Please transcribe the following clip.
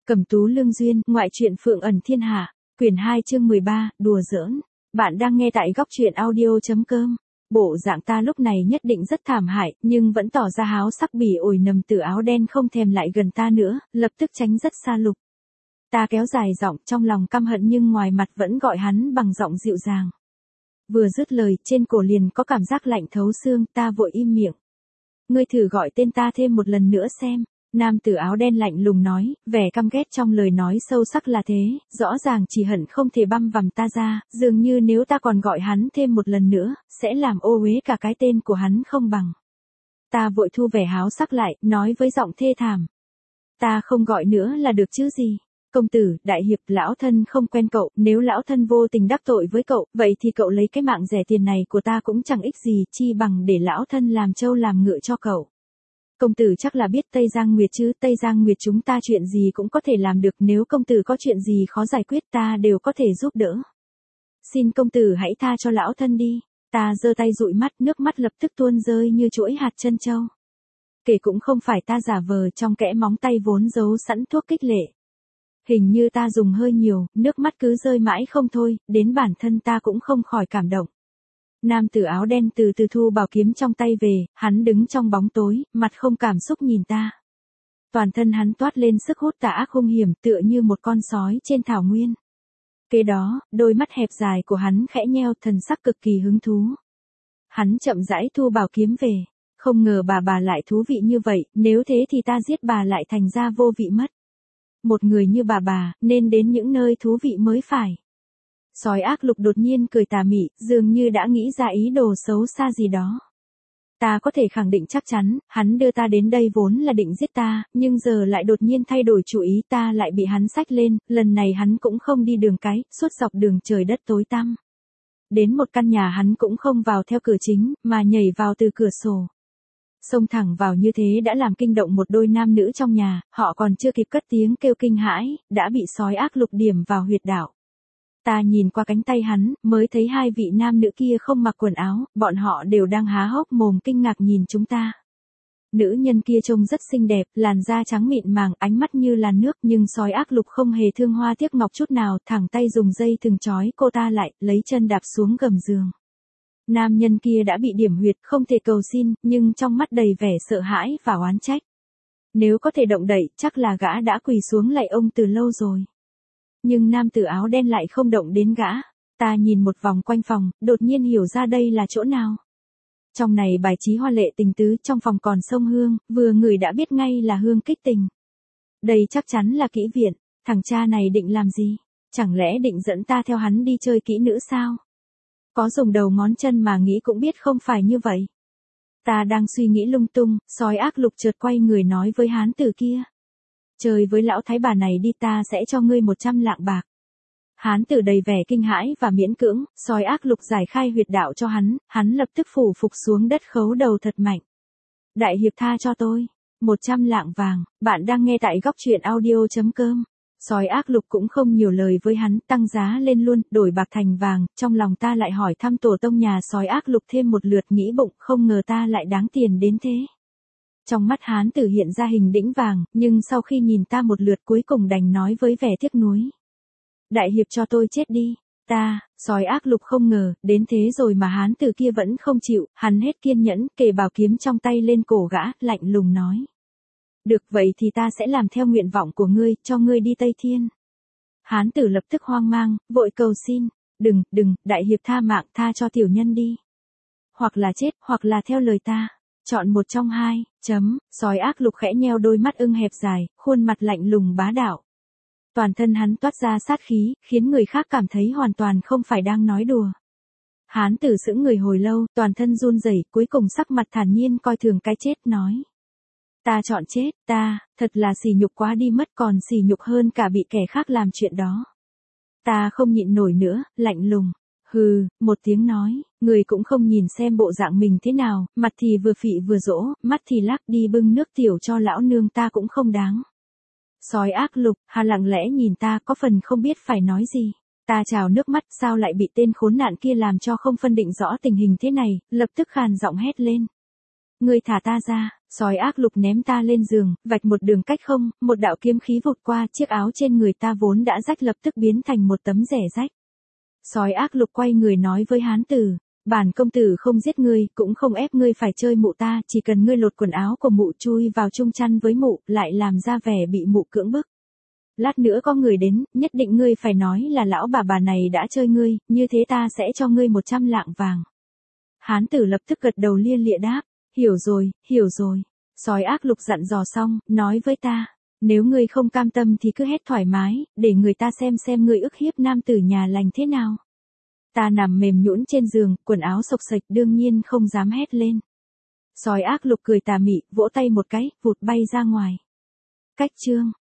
Cẩm Tú Lương Duyên, ngoại truyện Phượng ẩn thiên hạ, quyển 2 chương 13, đùa giỡn. Bạn đang nghe tại góc truyện audio.com. Bộ dạng ta lúc này nhất định rất thảm hại, nhưng vẫn tỏ ra háo sắc bỉ ổi nằm từ áo đen không thèm lại gần ta nữa, lập tức tránh rất xa Lục. Ta kéo dài giọng, trong lòng căm hận nhưng ngoài mặt vẫn gọi hắn bằng giọng dịu dàng. Vừa dứt lời, trên cổ liền có cảm giác lạnh thấu xương, ta vội im miệng. Ngươi thử gọi tên ta thêm một lần nữa xem. Nam tử áo đen lạnh lùng nói, vẻ căm ghét trong lời nói sâu sắc là thế, rõ ràng chỉ hận không thể băm vằm ta ra, dường như nếu ta còn gọi hắn thêm một lần nữa, sẽ làm ô uế cả cái tên của hắn không bằng. Ta vội thu vẻ háo sắc lại, nói với giọng thê thảm. Ta không gọi nữa là được chứ gì. Công tử, đại hiệp, lão thân không quen cậu, nếu lão thân vô tình đắc tội với cậu, vậy thì cậu lấy cái mạng rẻ tiền này của ta cũng chẳng ích gì, chi bằng để lão thân làm trâu làm ngựa cho cậu. Công tử chắc là biết Tây Giang Nguyệt chứ, Tây Giang Nguyệt chúng ta chuyện gì cũng có thể làm được, nếu công tử có chuyện gì khó giải quyết ta đều có thể giúp đỡ. Xin công tử hãy tha cho lão thân đi. Ta giơ tay dụi mắt, nước mắt lập tức tuôn rơi như chuỗi hạt trân châu. Kể cũng không phải ta giả vờ, trong kẽ móng tay vốn giấu sẵn thuốc kích lệ. Hình như ta dùng hơi nhiều, nước mắt cứ rơi mãi không thôi, đến bản thân ta cũng không khỏi cảm động. Nam tử áo đen từ từ thu bảo kiếm trong tay về, hắn đứng trong bóng tối, mặt không cảm xúc nhìn ta. Toàn thân hắn toát lên sức hút tà ác hung hiểm tựa như một con sói trên thảo nguyên. Kế đó, đôi mắt hẹp dài của hắn khẽ nheo, thần sắc cực kỳ hứng thú. Hắn chậm rãi thu bảo kiếm về, không ngờ bà lại thú vị như vậy, nếu thế thì ta giết bà lại thành ra vô vị mất. Một người như bà, nên đến những nơi thú vị mới phải. Sói ác Lục đột nhiên cười tà mị, dường như đã nghĩ ra ý đồ xấu xa gì đó. Ta có thể khẳng định chắc chắn, hắn đưa ta đến đây vốn là định giết ta, nhưng giờ lại đột nhiên thay đổi chủ ý, ta lại bị hắn xách lên, lần này hắn cũng không đi đường cái, suốt dọc đường trời đất tối tăm. Đến một căn nhà hắn cũng không vào theo cửa chính, mà nhảy vào từ cửa sổ. Xông thẳng vào như thế đã làm kinh động một đôi nam nữ trong nhà, họ còn chưa kịp cất tiếng kêu kinh hãi, đã bị sói ác Lục điểm vào huyệt đạo. Ta nhìn qua cánh tay hắn, mới thấy hai vị nam nữ kia không mặc quần áo, bọn họ đều đang há hốc mồm kinh ngạc nhìn chúng ta. Nữ nhân kia trông rất xinh đẹp, làn da trắng mịn màng, ánh mắt như làn nước, nhưng sói ác Lục không hề thương hoa tiếc ngọc chút nào, thẳng tay dùng dây thừng trói cô ta lại, lấy chân đạp xuống gầm giường. Nam nhân kia đã bị điểm huyệt, không thể cầu xin, nhưng trong mắt đầy vẻ sợ hãi và oán trách. Nếu có thể động đậy, chắc là gã đã quỳ xuống lạy ông từ lâu rồi. Nhưng nam tử áo đen lại không động đến gã. Ta nhìn một vòng quanh phòng, đột nhiên hiểu ra đây là chỗ nào. Trong này bài trí hoa lệ tình tứ, trong phòng còn xông hương, vừa ngửi đã biết ngay là hương kích tình. Đây chắc chắn là kỹ viện, thằng cha này định làm gì? Chẳng lẽ định dẫn ta theo hắn đi chơi kỹ nữ sao? Có dùng đầu ngón chân mà nghĩ cũng biết không phải như vậy. Ta đang suy nghĩ lung tung, sói ác Lục chợt quay người nói với hán tử kia. Chơi với lão thái bà này đi, ta sẽ cho ngươi 100 lạng bạc. Hán tử đầy vẻ kinh hãi và miễn cưỡng, sói ác Lục giải khai huyệt đạo cho hắn lập tức phủ phục xuống đất khấu đầu thật mạnh. Đại hiệp tha cho tôi. 100 lạng vàng, bạn đang nghe tại góc truyện audio.com. Sói ác Lục cũng không nhiều lời với hắn, tăng giá lên luôn, đổi bạc thành vàng, trong lòng ta lại hỏi thăm tổ tông nhà sói ác Lục thêm một lượt, nghĩ bụng, không ngờ ta lại đáng tiền đến thế. Trong mắt hán tử hiện ra hình đĩnh vàng, nhưng sau khi nhìn ta một lượt cuối cùng đành nói với vẻ tiếc nuối. Đại hiệp cho tôi chết đi. Sói ác Lục không ngờ, đến thế rồi mà hán tử kia vẫn không chịu, hắn hết kiên nhẫn, kề bảo kiếm trong tay lên cổ gã, lạnh lùng nói. Được vậy thì ta sẽ làm theo nguyện vọng của ngươi, cho ngươi đi Tây Thiên. Hán tử lập tức hoang mang, vội cầu xin. Đừng, đại hiệp tha mạng, tha cho tiểu nhân đi. Hoặc là chết, hoặc là theo lời ta. Chọn một trong hai. Sói ác Lục khẽ nheo đôi mắt ưng hẹp dài, khuôn mặt lạnh lùng bá đạo. Toàn thân hắn toát ra sát khí, khiến người khác cảm thấy hoàn toàn không phải đang nói đùa. Hán tử sững người hồi lâu, toàn thân run rẩy, cuối cùng sắc mặt thản nhiên coi thường cái chết, nói. Ta chọn chết, thật là sỉ nhục quá đi mất, còn sỉ nhục hơn cả bị kẻ khác làm chuyện đó. Ta không nhịn nổi nữa, lạnh lùng. Hừ, một tiếng nói, người cũng không nhìn xem bộ dạng mình thế nào, mặt thì vừa phị vừa dỗ, mắt thì lắc, đi bưng nước tiểu cho lão nương ta cũng không đáng. Sói ác Lục, lặng lẽ nhìn ta, có phần không biết phải nói gì. Ta trào nước mắt, sao lại bị tên khốn nạn kia làm cho không phân định rõ tình hình thế này, lập tức khàn giọng hét lên. Ngươi thả ta ra, Sói ác lục ném ta lên giường, vạch một đường cách không, một đạo kiếm khí vụt qua, chiếc áo trên người ta vốn đã rách lập tức biến thành một tấm rẻ rách. Sói ác lục quay người nói với hán tử, bản công tử không giết ngươi, cũng không ép ngươi phải chơi mụ ta, chỉ cần ngươi lột quần áo của mụ chui vào chung chăn với mụ, lại làm ra vẻ bị mụ cưỡng bức. Lát nữa có người đến, nhất định ngươi phải nói là lão bà này đã chơi ngươi, như thế ta sẽ cho ngươi 100 lạng vàng. Hán tử lập tức gật đầu lia lịa đáp, hiểu rồi, hiểu rồi. Sói ác lục dặn dò xong, nói với ta, nếu ngươi không cam tâm thì cứ hét thoải mái, để người ta xem ngươi ức hiếp nam tử nhà lành thế nào. Ta nằm mềm nhũn trên giường, quần áo xộc xệch đương nhiên không dám hét lên. Sói ác lục cười tà mị, vỗ tay một cái, vụt bay ra ngoài. Cách chương